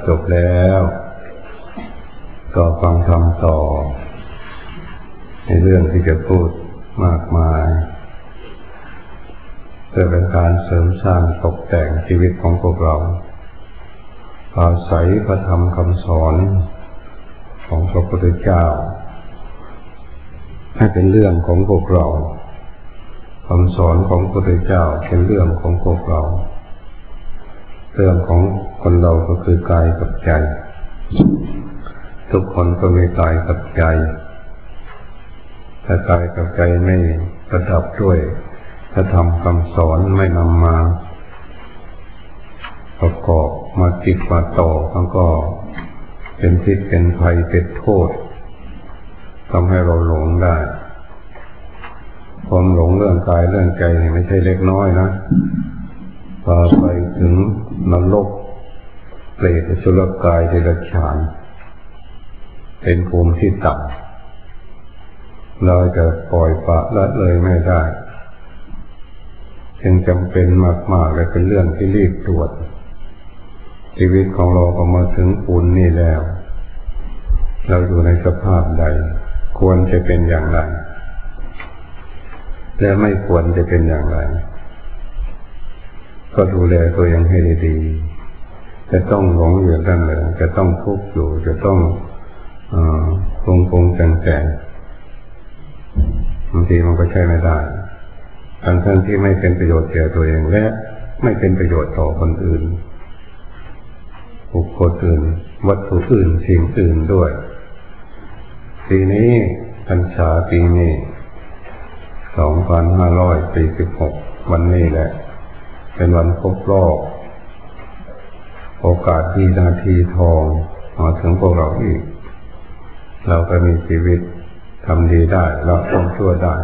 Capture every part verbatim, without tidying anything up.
จบแล้วก็ฟังธรรมต่อในเรื่องที่จะพูดมากมายเพื่อเป็นการเสริมสร้างตกแต่งชีวิตของพวกเราอาศัยพระธรรมคำสอนของพระพุทธเจ้าให้เป็นเรื่องของพวกเราคำสอนของพระพุทธเจ้าเป็นเรื่องของพวกเราเรื่องของคนเราก็คือกายกับใจทุกคนก็มีกายกับใจถ้ากายกับใจไม่ประดับด้วยพระธรรมคำสอนไม่นำมาประกอบมาติดมาต่อมันก็เป็นพิษเป็นภัยเป็นโทษทำให้เราหลงได้ความหลงเรื่องกายเรื่องใจนี่ไม่ใช่เล็กน้อยนะพาไปถึงนรกเปรตอสุรกายเดรัจฉานเป็นภูมิที่ต่ำเราจะปล่อยปละละเลยไม่ได้จึงจำเป็นมากๆและเป็นเรื่องที่รีบตรวจชีวิตของเราก็มาถึงปูนนี่แล้วเราอยู่ในสภาพใดควรจะเป็นอย่างไรและไม่ควรจะเป็นอย่างไรก็ดูแลตัวเองให้ดีๆจะต้องหลงอยู่นั่นเลยจะต้องทุกข์อยู่จะต้องคงคงแจงแจงบางทีมันก็ใช่ไม่ได้ทั้งทั้งที่ไม่เป็นประโยชน์แก่ตัวเองและไม่เป็นประโยชน์ต่อคนอื่นบุคคลอื่นวัตถุอื่นสิ่งอื่นด้วยปีนี้พรรษาปีนี้สองพันห้าร้อยสี่สิบหกวันนี้แหละเป็นวันครบรอบโอกาสดีนาทีทองมาถึงพวกเราอีกเราก็มีชีวิตทำดีได้เราต้องชั่วได้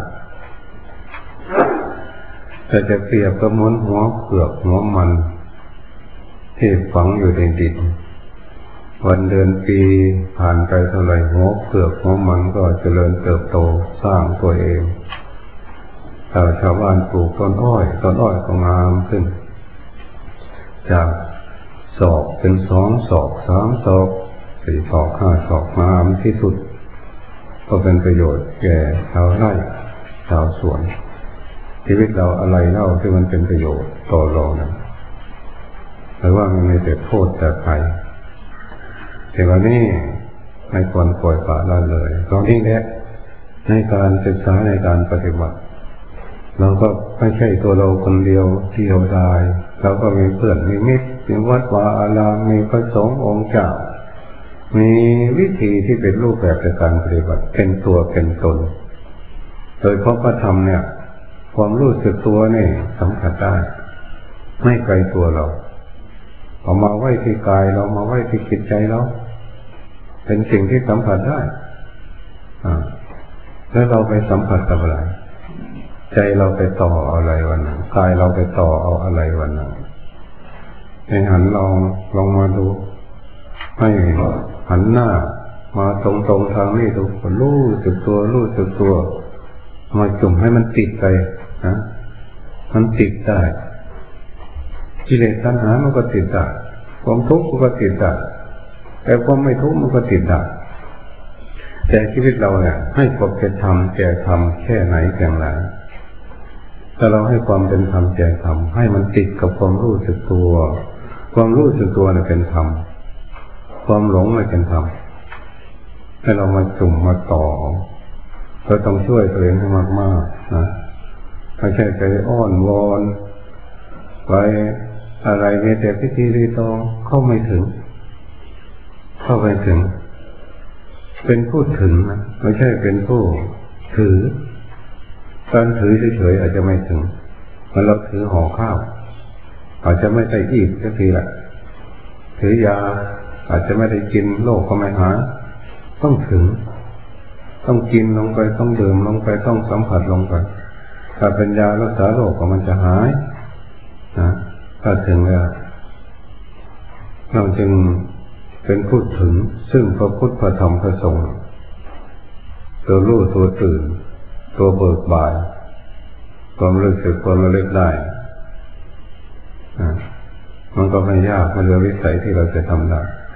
แต่จะเปรียบกับม้วนหัวเผือกหัวมันที่ฝังอยู่ในดินวันเดือนปีผ่านไปเท่าไหร่หัวเผือกหัวมันก็เจริญเติบโตสร้างตัวเองถ้าชาวบ้านปลูกต้นอ้อยต้นอ้อยก็งามขึ้นจากศอกเป็นสองศอกสามศอกสี่ศอกห้าศอกงามที่สุดก็เป็นประโยชน์แก่ชาวไร่ชาวสวนชีวิตเราอะไรเล่าที่มันเป็นประโยชน์ต่อเรานะหรือว่ามันมีแต่โทษแต่ภัยแต่วันนี้ไม่ควรปล่อยปละละเลยตอนนี้แหละในการศึกษาในการปฏิบัติเราก็ไม่ใช่ตัวเราคนเดียวเดียวดายเราก็มีเพื่อนมีมิตรมีวัดวาอารามมีพระสงฆ์องค์เจ้ามีวิธีที่เป็นรูปแบบในการปฏิบัติเป็นตัวเป็นตนโดยเพราะพระธรรมเนี่ยความรู้สึกตัวนี่สัมผัสได้ไม่ไกลตัวเราเอามาไว้ที่กายเรามาไว้ที่จิตใจเราเป็นสิ่งที่สัมผัสได้อ่าแล้วเราไปสัมผัสกับอะไรใจเราไปต่ออะไรวันนั้นกายเราไปต่อเอาอะไรวันนั้นให้หันลองลองมาดูให้หันหน้ามาตรงๆทางนี้ดูรู้สึกตัวรู้สึกตัวมาจุ่มให้มันติดไปนะมันติดได้กิเลสตัณหามันก็ติดได้ความทุกข์มันก็ติดได้แต่ความไม่ทุกข์มันก็ติดได้แต่ชีวิตเราเนี่ยให้ความเป็นธรรมแก่ธรรมแค่ไหนแค่ไหนถ้าเราให้ความเป็นธรรมแก่ธรรมให้มันติดกับความรู้สึกตัวความรู้สึกตัวเนี่ยเป็นธรรมความหลงไม่เป็นธรรมให้เรามาจุ่มมาต่อเราต้องช่วยตัวเองให้มากๆนะไม่ใช่ไปอ้อนวอนไปอะไรเนี่ยแต่พิธีรีตองเข้าไม่ถึงเข้าไปถึงเป็นผู้ถึงนะไม่ใช่เป็นผู้ถือการถือเฉยๆอาจจะไม่ถึงเมื่อเราถือห่อข้าวอาจจะไม่ได้อีกสักทีละถือยาอาจจะไม่ได้กินโรคก็ไม่หายต้องถึงต้องกินลงไปต้องดื่มลงไปต้องสัมผัสลงไปถ้าเป็นยารักษาโรคก็มันจะหายนะถ้าถึงแล้วเราจึงเป็นผู้ถึงซึ่งพระพุทธพระธรรมพระสงฆ์ตัวรู้ตัวตื่นตัวเบิกบานความรู้สึกความระลึกได้มันก็ไม่ยากมันเหลือวิสัยที่เราจะทำได้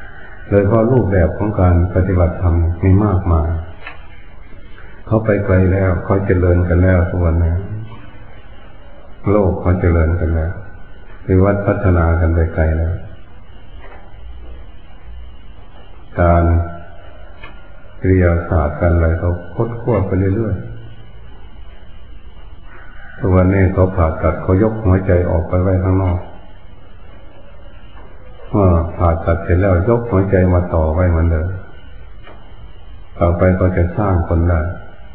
โดยเพราะรูปแบบของการปฏิบัติธรรมมีมากมายเขาไปไกลแล้วเขาเจริญกันแล้วทุกวันนี้โลกเขาเจริญกันแล้ววิวัฒน์พัฒนากันไปไกลแล้วการวิทยาศาสตร์การอะไรเขาคดขั้วไปเรื่อยๆทุกวันนี้เขาผ่าตัดเขายกหัวใจออกไปไว้ข้างนอกเมื่อผ่าตัดเสร็จแล้วยกหัวใจมาต่อไว้เหมือนเดิมต่อไปก็จะสร้างคนได้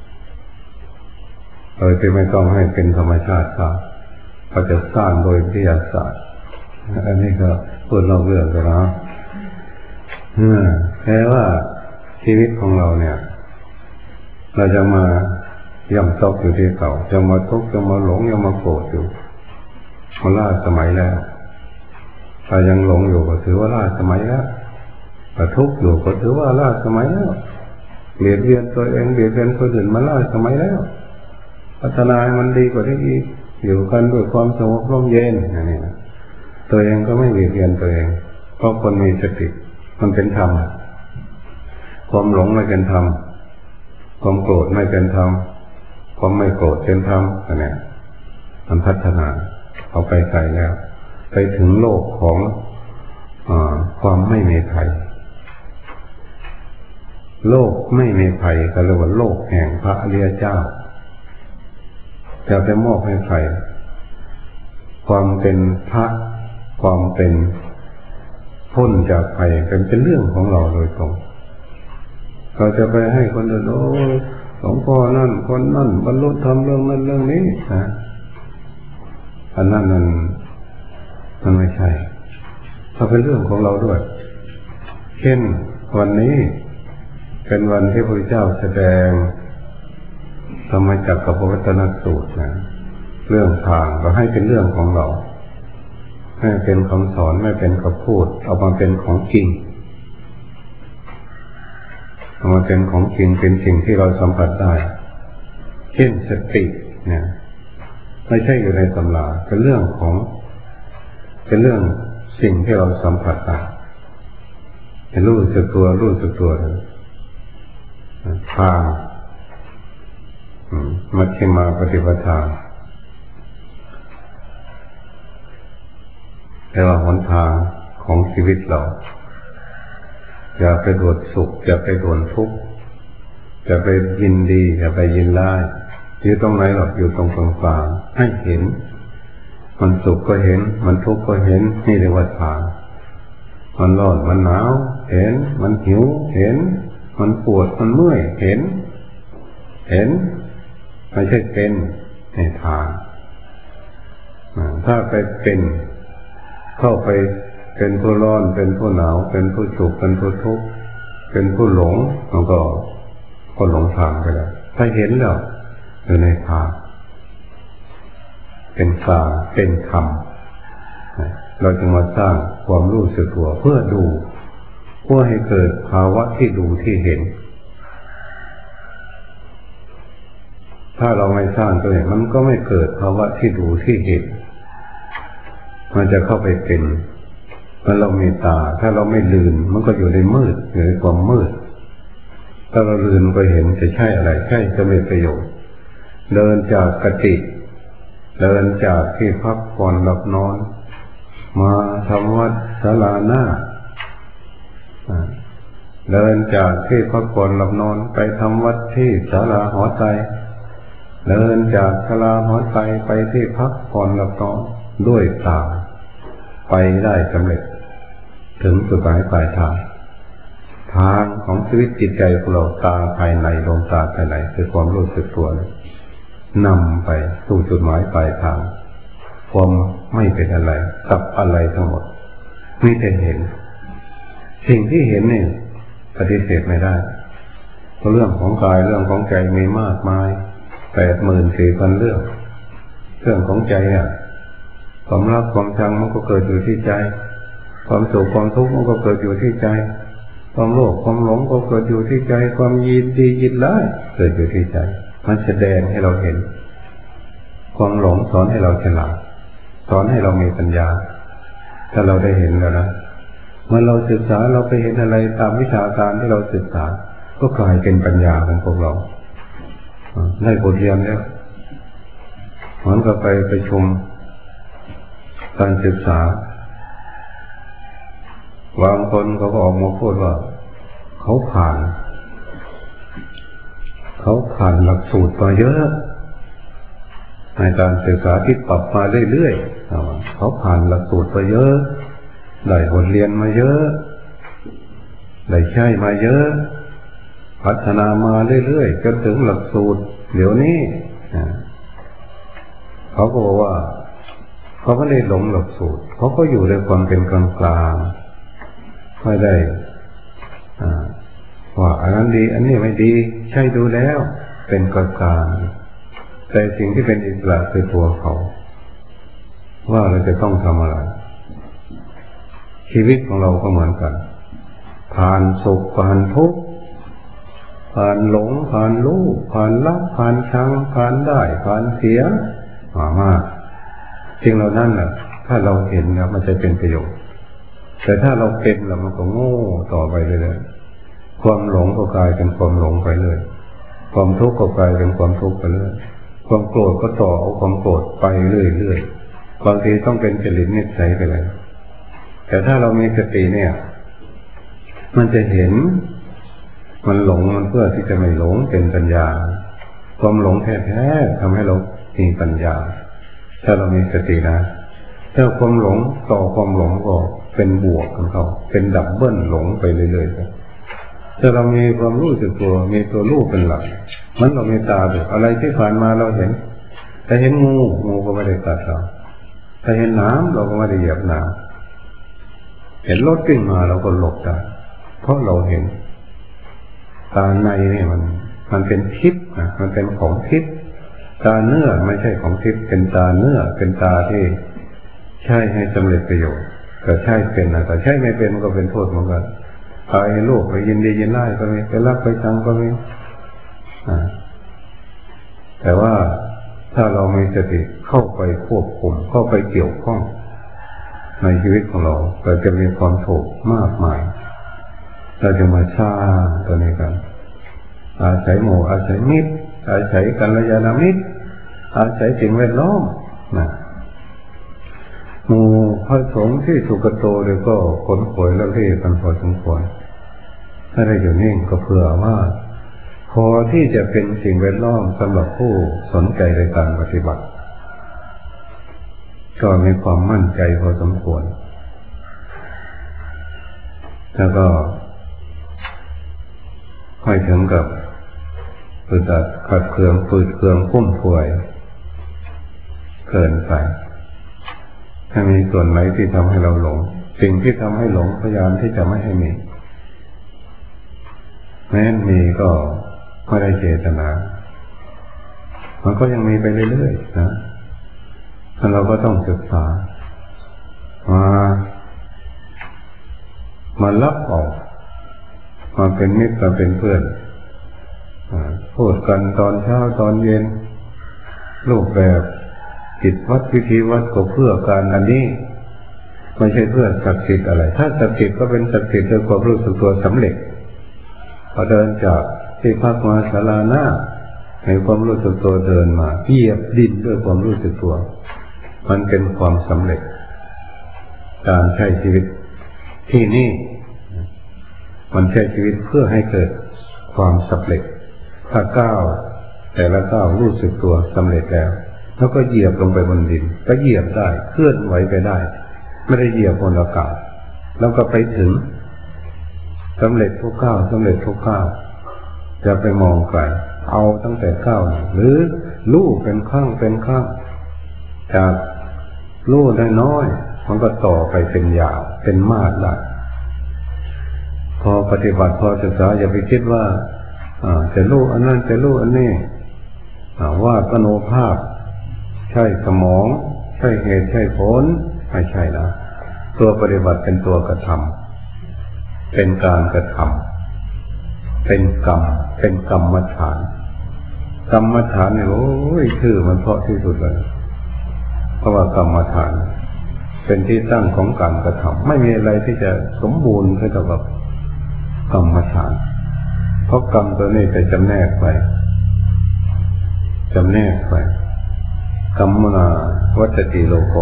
โดยที่ไม่ต้องให้เป็นธรรมชาติสร้างเขาจะสร้างโดยวิทยาศาสตร์อันนี้ก็พูดเล่าเรื่องกันนะแค่ว่าชีวิตของเราเนี่ยเราจะมาย่ำซอกอยู่ที่เก่าจะมาทุกข์จะมาหลงจะมาโกรธอยู่มันล้าสมัยแล้วถ้ายังหลงอยู่ก็ถือว่าล้าสมัยแล้วถ้าทุกข์อยู่ก็ถือว่าล้าสมัยแล้วเบียดเบียนตัวเองเบียดเบียนคนอื่นมาล้าสมัยแล้วพัฒนาให้มันดีกว่านี้อีกอยู่กันด้วยความสงบร่มเย็นอย่างนี้นะตัวเองก็ไม่เบียดเบียนตัวเองเพราะคนมีสติมันเป็นธรรมความหลงไม่เป็นธรรมความโกรธไม่เป็นธรรมความไม่โกรธเป็นธรรมอันนี้มันพัฒนาเอาไปไกลแล้วไปถึงโลกของอความไม่มีภัยโลกไม่มีภัยก็เรียกว่าโลกแห่งพระอริยเจ้าจะไปมอบให้ใครความเป็นพระความเป็นพ้นจากภัยเป็นเป็นเรื่องของเราโดยตรงเราจะไปให้คนอื่นโอ้หลวงพ่อนั่นคนนั่นบรรลุธรรมเรื่องนั้นเรื่องนี้นะอันนั้นมันมันไม่ใช่ถ้าเป็นเรื่องของเราด้วยเช่นวันนี้เป็นวันที่พระพุทธเจ้าแสดงธรรมจักรกับพระวัฒนสูตรนะเรื่องทางเราให้เป็นเรื่องของเราให้เป็นคำสอนไม่เป็นคำพูดเอามาเป็นของจริงเอามาเป็นของจริงเป็นสิ่งที่เราสัมผัสได้เช่นสติเนี่ยไม่ใช่อยู่ในตำราเป็นเรื่องของเป็นเรื่องสิ่งที่เราสัมผัสได้ให้รู้สึกตัวรู้สึกตัวทางมัชฌิมาปฏิปทาแต่ว่าหนทางของชีวิตเราอย่าไปโดดสุขอย่าไปโดดทุกข์อย่าไปยินดีอย่าไปยินร้ายอยู่ตรงไหนหรอกอยู่ตรงกลางกลางให้เห็นมันสุขก็เห็นมันทุกข์ก็เห็นนี่เรียกว่าทางมันร้อนมันหนาวเห็นมันหิวเห็นมันปวดมันเมื่อยเห็นเห็นไม่ใช่เป็นในทางถ้าไปเป็นเข้าไปเป็นผู้ร้อนเป็นผู้หนาวเป็นผู้สุขเป็นผู้ทุกข์เป็นผู้หลงมันก็ก็หลงทางไปแล้วถ้าเห็นแล้วอยู่ในทางเป็นกลางเป็นธรรมเราจะมาสร้างความรู้สึกตัวเพื่อดูเพื่อให้เกิดภาวะที่ดูที่เห็นถ้าเราไม่สร้างตัวเองมันก็ไม่เกิดภาวะที่ดูที่เห็นมันจะเข้าไปเป็นเมื่อเรามีตาถ้าเราไม่ลืนมันก็อยู่ในมืดอยู่ในความมืดถ้าเราลืนก็เห็นจะใช่อะไรใช่จะมีประโยชน์เดินจากกติเดินจากที่พักผ่อนหลับนอนมาทำวัดศาลาหน้าเดินจากที่พักผ่อนหลับนอนไปทำวัดที่ศาลาหอไตรเดินจากศาลาหอไตรไปที่พักผ่อนหลับนอนด้วยตาไปได้สำเร็จถึงจุดหมายปลายทางทางของชีวิตจิตใจของเราตาภายในดวงตาภายในคือความรู้สึกตัวนำไปสู่จุดหมายปลายทางความไม่เป็นอะไรกับอะไรทั้งหมดมีแต่เห็นสิ่งที่เห็นนี่ปฏิเสธไม่ได้เพราะเรื่องของกายเรื่องของใจมีมากมายแปดหมื่นสี่พันเรื่องเรื่องของใจอ่ะความรักความชังมันก็เกิดอยู่ที่ใจความสุขความทุกข์มันก็เกิดอยู่ที่ใจความโลภความหลงก็เกิดอยู่ที่ใจความยินดียินร้ายเกิดอยู่ที่ใจมันแสดงให้เราเห็นความหลงสอนให้เราฉลาดสอนให้เรามีปัญญาถ้าเราได้เห็นแล้วนะเมื่อเราศึกษาเราไปเห็นอะไรตามวิชาการที่เราศึกษาก็กลายเป็นปัญญาของพวกเราได้บทเรียนแล้วเหมือนกับไปไปชมการศึกษาบางคนเขาก็ออกมาพูดว่าเขาผ่านเขาผ่านหลักสูตรมาเยอะในการศึกษาที่ปรับมาเรื่อยๆเขาผ่านหลักสูตรมาเยอะได้บทเรียนมาเยอะได้ใช้มาเยอะพัฒนามาเรื่อยๆจนถึงหลักสูตรเดี๋ยวนี้เขาก็บอกว่าเขาไม่ได้หลงหลักสูตรเขาก็อยู่ในความเป็นกลางกลางไม่ได้ว่าอันนั้นดีอันนี้ไม่ดีใช่ดูแล้วเป็นกลางกลางแต่สิ่งที่เป็นอิสระคือตัวเขาว่าเราจะต้องทำอะไรชีวิตของเราก็เหมือนกันผ่านสุขผ่านทุกข์ผ่านหลงผ่านรู้ผ่านรักผ่านชังผ่านได้ผ่านเสียมามากสิ่งเหล่านั้นน่ะถ้าเราเห็นแล้วมันจะเป็นประโยชน์แต่ถ้าเราเป็นแล้วมันก็โง่ต่อไปเลยๆความหลงก็กลายเป็นความหลงไปเลยความทุกข์ก็กลายเป็นความทุกข์ไปเลยความโกรธก็ต่อเอาความโกรธไปเรื่อยๆบางทีต้องเป็นจริตนิสัยไปเลยแต่ถ้าเรามีสติเนี่ยมันจะเห็นมันหลงมันเพื่อที่จะไม่หลงเป็นปัญญาความหลงแท้ๆทำให้เรามีปัญญาถ้าเรามีสตินะถ้าความหลงต่อความหลงก็เป็นบวกของเขาเป็นดับเบิ้ลหลงไปเรื่อยๆถ้าเรามีความรู้สึกตัวมีตัวรู้เป็นหลักมันเรามีตาดูอะไรที่ผ่านมาเราเห็นถ้าเห็นงูงูก็ไม่ได้กัดเราถ้าเห็นน้ำเราก็ไม่ได้เหยียบน้ำเห็นรถวิ่งมาเราก็หลบได้เพราะเราเห็นตาในนี่มันมันเป็นทิพย์นะมันเป็นของทิพย์ตาเนื้อไม่ใช่ของทิพย์เป็นตาเนื้อเป็นตาที่ใช้ให้สำเร็จประโยชน์แต่ใช้เป็นนะแต่ใช้ไม่เป็นก็เป็นโทษเหมือนกันตายโลกไปยินดียินไล่ก็มีไปรักไปชังก็มีแต่ว่าถ้าเรามีสติเข้าไปควบคุมเข้าไปเกี่ยวข้องในชีวิตของเราเราจะมีความถูกมากมายเราจะมาสร้างตัวนี้กันอาศัยหมู่อาศัยมิตรอาศัยกัลยาณมิตรอาศัยสิ่งแวดล้อมนะหมู่พระสงฆ์ที่สุกโตเลยก็ขนขวยแล้วเร่กันพอสมควรถ้าได้อยู่นิ่งก็เผื่อว่าพอที่จะเป็นสิ่งแวดล้อมสำหรับผู้สนใจในการปฏิบัติก็มีความมั่นใจพอสมควรแล้วก็ไม่ถึงกับปืดอัดขัดเคืองปืดเคืองพุ่มพวยเกินไปถ้ามีส่วนไหนที่ทำให้เราหลงสิ่งที่ทำให้หลงพยายามที่จะไม่ให้มีแม้มีก็ไม่ได้เจตนามันก็ยังมีไปเรื่อยๆนะเราก็ต้องศึกษามามารับออกมาเป็นมิตรมาเป็นเพื่อนพูดกันตอนเช้าตอนเย็นรูปแบบกิจวัตรพิธีวัดก็เพื่อการอันนี้ไม่ใช่เพื่อศักดิ์สิทธิ์อะไรถ้าศักดิ์สิทธิ์ก็เป็นศักดิ์สิทธิ์ด้วยความรู้สึกตัวสำเร็จพอเดินจากที่พักมาศาลาหน้าในความรู้สึกตัวเดินมาเหยียบดินด้วยความรู้สึกตัวมันเป็นความสำเร็จการใช้ชีวิตที่นี่มันใช้ชีวิตเพื่อให้เกิดความสำเร็จถ้าก้าวแต่ละก้าวรู้สึกตัวสำเร็จแล้วแล้วก็เหยียบลงไปบนดินก็เหยียบได้เคลื่อนไหวไปได้ไม่ได้เหยียบบนอากาศแล้วก็ไปถึงสำเร็จทุกก้าวสำเร็จทุกก้าวจะไปมองไกลเอาตั้งแต่ก้าวหรือลู่เป็นข้างเป็นข้างจากลู่ได้น้อยมันก็ต่อไปเป็นยาวเป็นมาดได้พอปฏิบัติพอศึกษาอย่าไปคิดว่าจะลู่อันนั้นจะลู่อันนี้ว่าปโนภาพใช่สมองใช่เหตุใช่ผลไม่ใช่นะตัวปฏิบัติเป็นตัวกระทำเป็นการกระทำเป็นกรรมเป็นกรรมฐานกรรมฐานเนี่ยโอ้ยชื่อมันเพราะที่สุดเลยเพราะว่ากรรมฐานเป็นที่ตั้งของการกระทำไม่มีอะไรที่จะสมบูรณ์เท่ากับกรรมฐานเพราะกรรมตัวนี้ไปจำแนกไปจำแนกไปกรรมนาวัฏติโลโก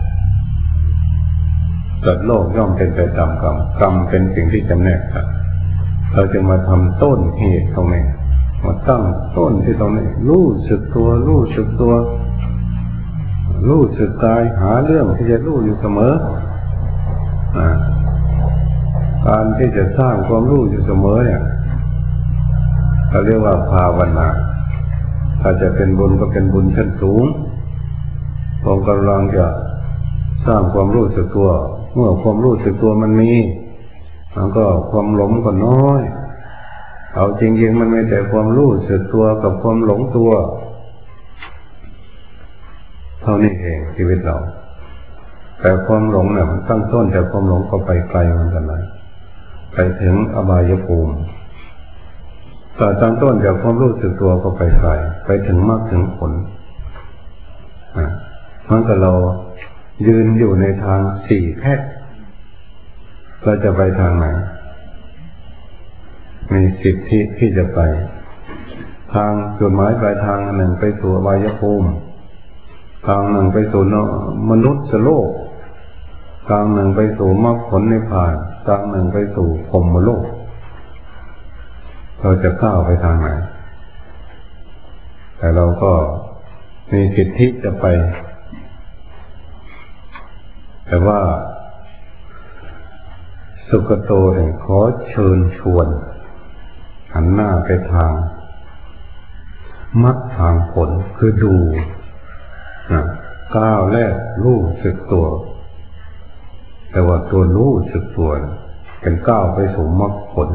สัตว์โลกย่อมเป็นไปตามกรรมกรรมเป็นสิ่งที่จำแนกครับเราจึงมาทำต้นเหตุตรงนี้มาตั้งต้นที่ตรงนี้รู้สึกตัวรู้สึกตัวรู้สึกกายหาเรื่องที่จะรู้อยู่เสมอการที่จะสร้างความรู้อยู่เสมอเนี่ยเขาเรียกว่าภาวนาถ้าจะเป็นบุญก็เป็นบุญชั้นสูงผมกำลังจะสร้างความรู้สึกตัวเมื่อความรู้สึกตัวมันมีมันก็ความหลงก็น้อยเอาจริงๆมันไม่แต่ความรู้สึกตัวกับความหลงตัวเท่านี้เองชีวิตเราแต่ความหลงเนี่ยมันตั้งต้นจากความหลงก็ไปไกลเหมือนกันเลยไปถึงอบายภูมิแต่ตั้งต้นจากความรู้สึกตัวก็ไปไกลไปถึงมรรคถึงผลอ่ะมันก็เรายืนอยู่ในทางสี่แพร่งเราจะไปทางไหนมีสิทธิที่จะไปทางจุดหมายปลายทางหนึ่งไปสู่อบายภูมิทางหนึ่งไปสู่มนุษย์โลกทางหนึ่งไปสู่มรรคผลนิพพานทางหนึ่งไปสู่พรหมโลกเราจะก้าวไปทางไหนแต่เราก็มีสิทธิจะไปแต่ว่าสุกโตเนี่ยขอเชิญชวนหันหน้าไปทางมรรคทางผลคือดูนะก้าวแรกรู้สึกตัวแต่ว่าตัวรู้สึกตัวเป็นก้าวไปสู่มรรคผล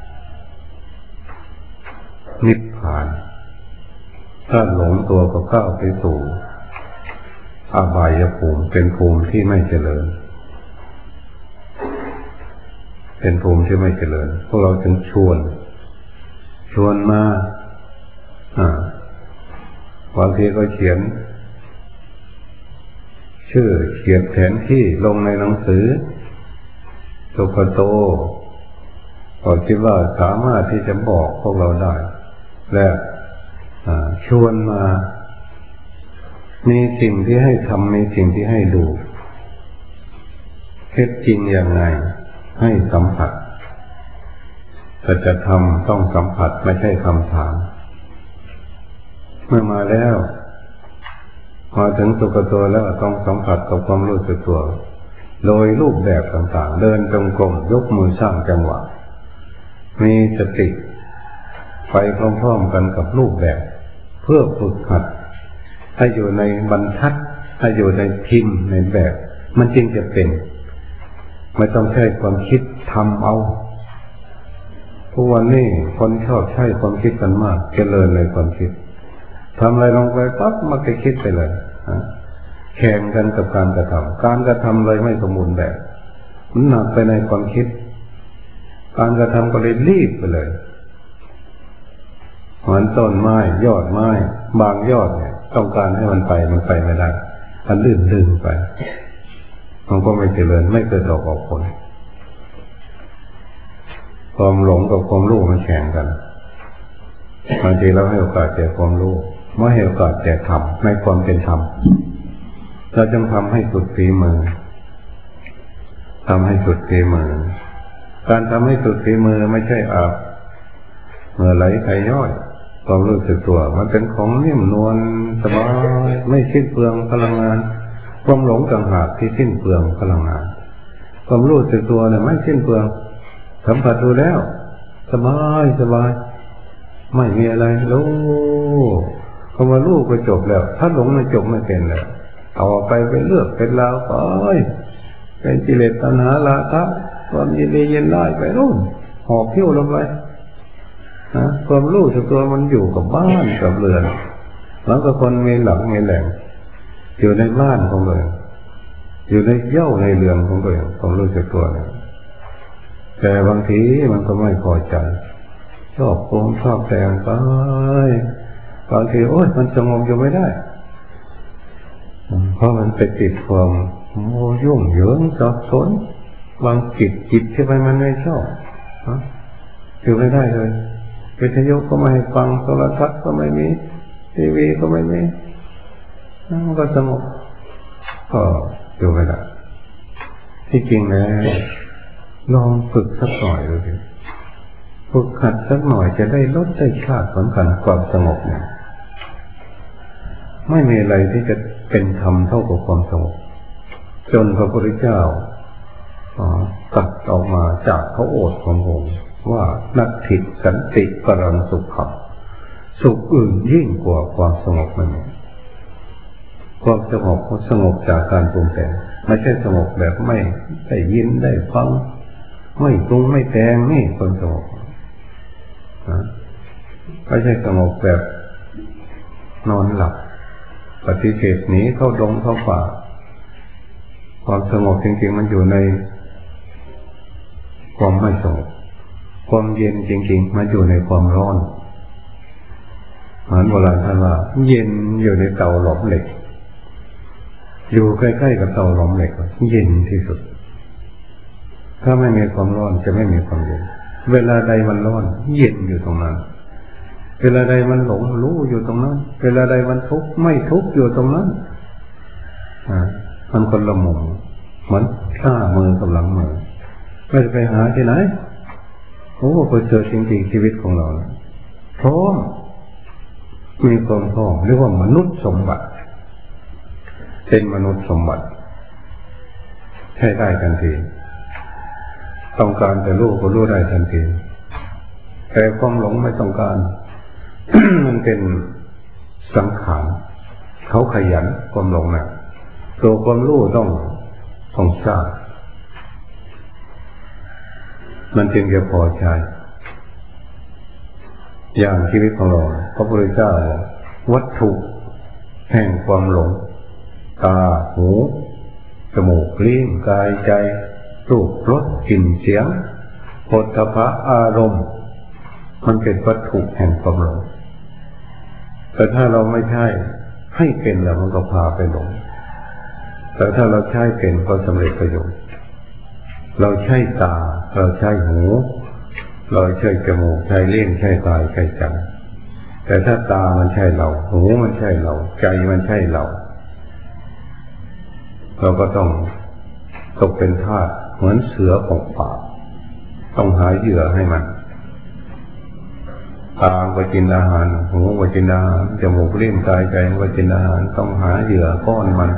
นิพพานถ้าหลงตัวก็ก้าวไปสู่อบายภูมิเป็นภูมิที่ไม่เจริญเป็นภูมิที่ไม่เจริญพวกเราจึงชวนชวนมาอ่าบางทีก็เขียนชื่อเขียนแผนที่ลงในหนังสือสุขโตก็คิดว่าสามารถที่จะบอกพวกเราได้และชวนมามีสิ่งที่ให้ทำมีสิ่งที่ให้ดูเท็จจริงอย่างไรให้สัมผัสถ้าจะทำต้องสัมผัสไม่ใช่คำถามเมื่อมาแล้วมาถึงสุขตัวแล้วต้องสัมผัสกับความรู้สึกตัวโดยรูปแบบต่างๆเดินจงกรมยกมือสร้างจังหวะมีสติไปพร้อมๆกันกับรูปแบบเพื่อฝึกหัดให้อยู่ในบรรทัดให้อยู่ในพิมพ์ในแบบมันจริงจะเป็นไม่ต้องใช้ความคิดทำเอาทุกวันนี้คนชอบใช้ความคิดกันมากเจริญเลยความคิดทำอะไรลงไปปั๊บมันก็คิดไปเลยแข่งกันกับการกระทำการกระทำเลยไม่สมบูรณ์แบบมันหนักไปในความคิดการกระทำก็เลยรีบไปเลยเหมือนต้นไม้ยอดไม้บางยอดเนี่ยต้องการให้มันไปมันไปไม่ได้มันลื่นดึงไปมันก็ไม่เจริญไม่เกิดดอกออกผลความหลงกับความรู้มันแข่งกันบางทีเราให้โอกาสแก่ความรู้ไม่ให้โอกาสแก่ธรรมในความเป็นธรรมเราจึงทำให้สุดฝีมือทำให้สุดฝีมือการทำให้สุดฝีมือไม่ใช่อาบเมื่อไหลไขย่อยความรู้สึกตัวมันเป็นของนิ่มนวลสบายไม่สิ้นเปลืองพลังงานความหลงต่างหากที่สิ้นเปลืองพลังงานความรู้สึกตัวเนี่ยไม่สิ้นเปลืองสัมผัสดูแล้วสบายสบายไม่มีอะไรรู้คำว่ารู้ก็จบแล้วถ้าหลงมันจบไม่เป็นแล้วเอาไปไปเลือกเป็นราวไปเป็นกิเลสตัณหาราคะความยินดียินร้ายไปนู่นหอบพิ้วลงไปนะความรู้สึกตัวมันอยู่กับบ้านกับเรือนแล้วก็คนมีหลังมีแหล่งอยู่ในบ้านของตัวเองอยู่ในเย้าในเรือนของตัวเองความรู้สึกตัวเนี่ยแต่บางทีมันก็ไม่พอใจชอบโกงชอบแต่งไปบางทีโอ๊ยมันสงบอยู่ไม่ได้เพราะมันไปติดความโมยุ่งเหยิงสับสนบางจิตจิตที่ไปมันไม่ชอบอยู่ไม่ได้เลยวิทยุก็ไม่ให้ฟังโทรทัศน์ก็ไม่มีทีวีก็ไม่มีมันก็สงบก็อยู่ไม่ได้ที่จริงแล้วลองฝึกสักหน่อยดูดิฝึกขัดสักหน่อยจะได้ลดได้ชาติสำคัญความสงบเนี่ยไม่มีอะไรที่จะเป็นธรรมเท่ากับความสงบจนพระพุทธเจ้าตรัสออกมาจากพระโอษฐ์ของพระองค์ว่านัตถิสันติปรังสุขขังสุขอื่นยิ่งกว่าความสงบมันความสงบก็สงบจากการปรุงแต่งไม่ใช่สงบแบบไม่ได้ยินได้ฟังไม่ปรุงไม่แต่งนี่คนสงบนะไม่ใช่สงบแบบนอนหลับปฏิเสธหนีเข้าดงเข้าป่าความสงบจริงๆมันอยู่ในความไม่สงบความเย็นจริงๆมันอยู่ในความร้อนเหมือนโบราณท่านว่าเย็นอยู่ในเตาหลอมเหล็กอยู่ใกล้ๆกับเตาหลอมเหล็กเย็นที่สุดถ้าไม่มีความร้อนจะไม่มีความเย็นเวลาใดมันร้อนเย็นอยู่ตรงนั้นเวลาใดมันหลงรู้อยู่ตรงนั้นเวลาใดมันทุกข์ไม่ทุกข์อยู่ตรงนั้นอ่ามันคนละมุมเหมือนข้ามือกับหลังมือไม่จะไปหาที่ไหนโอ้พอเจอจริงๆชีวิตของเราพร้อมมีความพร้อมเรียกว่ามนุษย์สมบัติเป็นมนุษย์สมบัติใช้ได้ทันทีต้องการแต่รู้ก็รู้ได้ทันทีแต่ความหลงไม่ต้องการ มันเป็นสังขารเขาขยันความหลงนะตัวความรู้ต้องต้องสร้างมันจึงจะพอใช้อย่างชีวิตของเราพระพุทธเจ้าวัตถุแห่งความหลงตาหูจมูกลิ้นกายใจรูปรสกลิ่นเสียงโผฏฐัพพะอารมณ์มันเป็นวัตถุแห่งความหลงแต่ถ้าเราไม่ใช่ให้เป็นแล้วมันก็พาไปหลงแต่ถ้าเราใช้เป็นก็สำเร็จประโยชน์เราใช้ตาเราใช้หูเราใช้จมูกใช้ลิ้นใช้กายใช้ใจแต่ถ้าตามันใช่เราหูมันใช่เราใจมันใช่เราเราก็ต้องตกเป็นทาสเหมือนเสือของป่าต้องหาเหยื่อให้มันตาก็กินอาหารหูก็กินอาหารจมูกลิ้นกายใจก็กินอาหารต้องหาเหยื่อป้อนมัน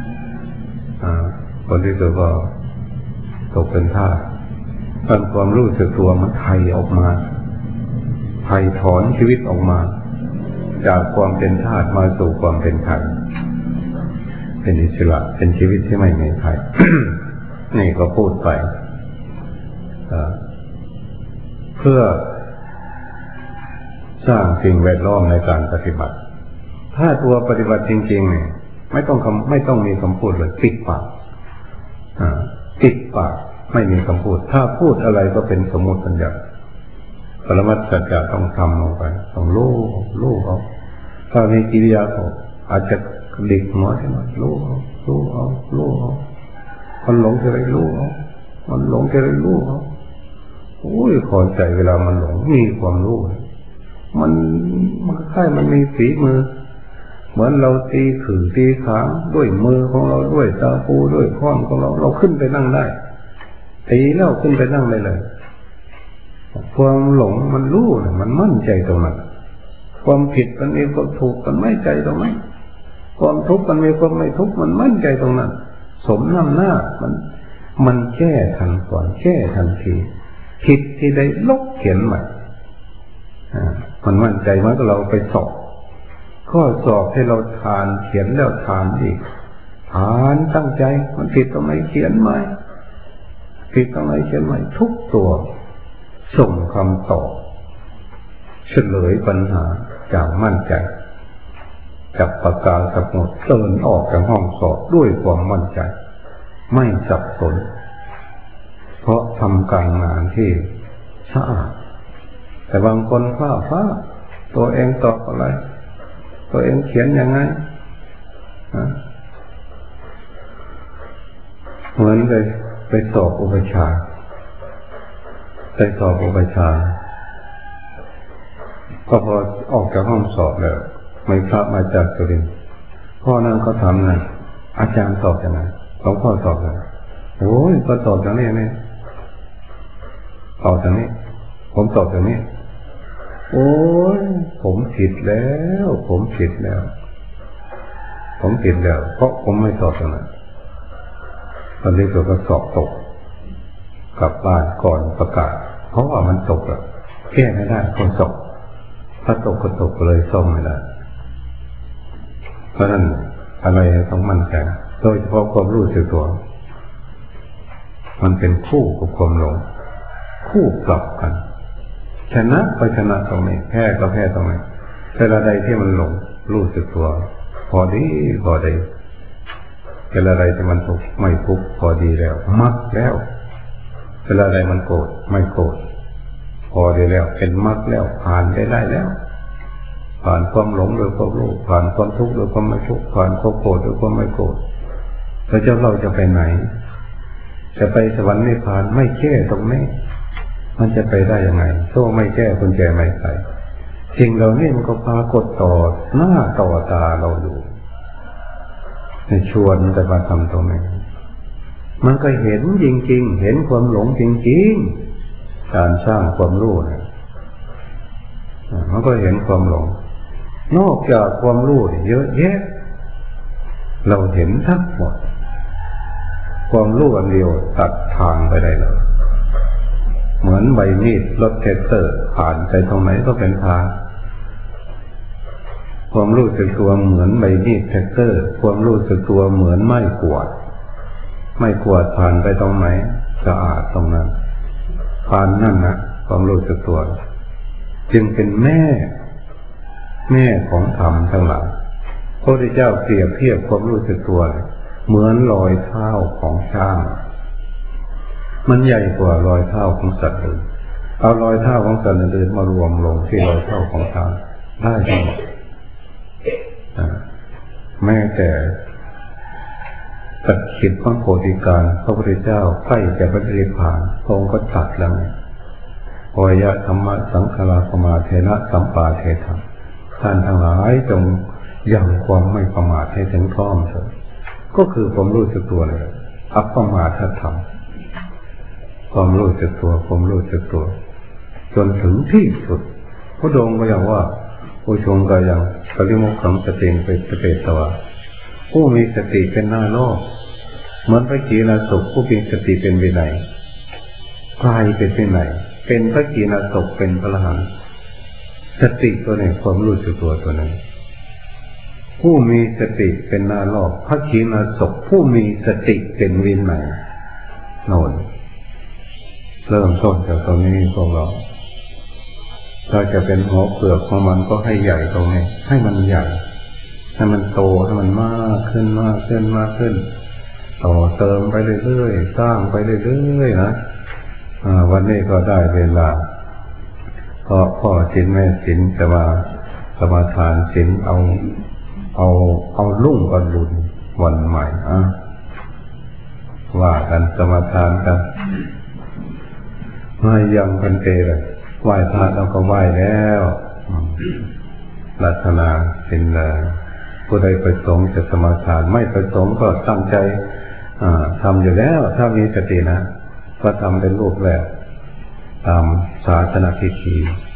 คนที่ตัวก็ตกเป็นทาสท่านความรู้สึกตัวมันไถ่ออกมาไถ่ถอนชีวิตออกมาจากความเป็นทาสมาสู่ความเป็นไถ่เป็นอิสระเป็นชีวิตที่ไม่มีใคร นี่ก็พูดไปเพื่อสร้างสิ่งแวดล้อมในการปฏิบัติถ้าตัวปฏิบัติจริงๆเนี่ยไม่ต้องคำไม่ต้องมีคำพูดเลยปิดปากปิดปากไม่มีคำพูดถ้าพูดอะไรก็เป็นสมมติปัญญาปรมัตถ์สัจจะต้องทำลงไปต้องรู้รู้เอาถ้าในกิริยาเขาอาจจะหลีกหัวใช่ไหมรู้เอารู้เอารู้เอามันหลงจะไรรู้เอามันหลงจะไรรู้เอาโอ้ยขอใจเวลามันหลงมีความรู้มันมันคล้ายมันมีฝีมือเหมือนเราตีขื่อตีขางด้วยมือของเราด้วยตาปูด้วยข้อนของเราเราขึ้นไปนั่งได้ตีแล้วขึ้นไปนั่งได้เลยความหลงมันรู้นะมันมั่นใจตรงนั้นความผิดมันมีความถูกมันไม่ใจตรงนั้นความทุกข์มันมีความไม่ทุกข์มันมั่นใจตรงนั้นสมน้ำหน้ามันมันแก้ทันก่อนแก้ทันทีผิดที่ได้ลบเขียนใหม่มันมั่นใจมันก็เราไปสอบข้อสอบให้เราทานเขียนแล้วทานอีกทานตั้งใจมันผิดตรงไหนเขียนใหม่ผิดตรงไหนเขียนใหม่ทุกตัวส่งคำตอบเฉลยปัญหาอย่างมั่นใจจับปากกาสมุดเดินออกจากห้องสอบด้วยความมั่นใจไม่สับสนเพราะทำการงานที่สะอาดแต่บางคนฟ้าฟ้าตัวเองตอบอะไรตัวเองเขียนยังไงเหมือนไปไปสอบอุปชาไปสอบอุปชาก็พอออกจากห้องสอบแล้วไม่พระมาจากสุรินทร์พ่อนั่งเขาถามไงอาจารย์สอบยังไงหลวงพ่อสอบยังไงโอ้ยก็สอบอย่างนี้นี่สอบอย่างนี้ผมสอบอย่างนี้โอ้ยผมผิดแล้วผมผิดแล้วผมผิดแล้วเพราะผมไม่สอบอย่างนั้นตอนนี้ตัวก็สอบตกกลับบ้านก่อนประกาศเพราะว่ามันตกแล้วแก้ไม่ได้คนสอบถ้าตกก็ตกเลยซ่อมไม่ได้เพราะนั้นอะไรต้องมั่นใจโดยเฉพาะความรู้สึกตัวมันเป็นคู่กับความหลงคู่กลับกันชนะก็ชนะตรงนี้แพ้ก็แพ้ตรงนี้เวลาใดที่มันหลงรู้สึกตัวพอดีพอดีเวลาใดที่มันทุกข์ไม่ทุกข์พอดีแล้วมักแล้วเวลาใดมันโกรธไม่โกรธพอดีแล้วเป็นมักแล้วผ่านได้ได้แล้วผ่านความหลงโดยความรู้ผ่านความทุกข์โดยความไม่ทุกข์ผ่านความโกรธโดยความไม่โกรธแล้วเจ้าเราจะไปไหนจะไปสวรรค์นิพพานไม่แก้ตรงนี้มันจะไปได้ยังไงโซ่ไม่แก้กุญแจไม่ใส่สิ่งเหล่านี้มันก็ปรากฏต่อหน้าต่อตาเราอยู่ในชวนจะมาทำตรงนี้มันก็เห็นจริงๆเห็นความหลงจริงๆการสร้างความรู้เนี่ยมันก็เห็นความหลงนอกจากความรู้เยอะแยะเราเห็นทั้งหมดความรู้อันเดียวตัดทางไปได้เลยเหมือนใบมีดรถแท็กเตอร์ผ่านไปตรงไหนก็เป็นทางความรู้สึกตัวเหมือนใบมีดแท็กเตอร์ความรู้สึกตัวเหมือนไม้กวาดไม้กวาดผ่านไปตรงไหนสะอาดตรงนั้นผ่านนั่นนะความรู้สึกตัวจึงเป็นแม่แม่ของธรรมทั้งหลายพระพุทธเจ้าเปรียบเทียบความรู้สึกตัวเหมือนรอยเท้าของช้างมันใหญ่กว่ารอยเท้าของสัตว์อื่นเอารอยเท้าของสัตว์อื่นมารวมลงที่รอยเท้าของช้างได้ทั้งหมดแม้แต่ตัดขิดพระโพธิการพระพุทธเจ้าใกล้จะปฏิภาณพระองค์ก็ตัดแล้วโอยะธรรมะสังฆราปมาเทนะสัมปาเทธรรมท่านทั้งหลายจงยังความไม่ประมาทให้ถึงพร้อมเถิดก็คือความรู้สึกตัวเลยอัปปมาทธรรมความรู้สึกตัวความรู้สึกตัวจนถึงที่สุดพระองค์ก็อย่างว่าผู้ชงก็อย่างปริโมกขังสติเป็นสเปตตวะผู้มีสติเป็นหน้าโลกเหมือนพระกีฬาศกผู้มีสติเป็นวินัยกลายเป็นวินัยเป็นพระกีณาสพเป็นพระอรหันต์สติตัวนี้ความรู้สึกตัวตัวนั้นผู้มีสติเป็นนาลอกพระกีณาสพผู้มีสติเป็นวินัยโน่นเริ่มต้นจากตรงนี้พวกเราถ้าจะเป็นหัวเปลือกของมันก็ให้ใหญ่ตรงนี้ให้มันใหญ่ให้มันโตให้มันมากขึ้นมากขึ้นมากขึ้นต่อเติมไปเรื่อยๆสร้างไปเรื่อยๆนะวันนี้ก็ได้เวลาเพราะพ่อศีลแม่ศีลจะมาสมาทานศีลเอาเอาเอาลุ่งอรุณวันใหม่อ่ะว่ากันสมาทานกันไม่ยังกันเตเลยไหว้พระเราก็ไหว้แล้วรัตนาศีลผู้ใดประสงค์จะสมาทานไม่ประสงค์ก็ตั้งใจทำอยู่แล้วถ้ามีสตินะก็ทำเป็นรูปแบบตามศาสนาพิธี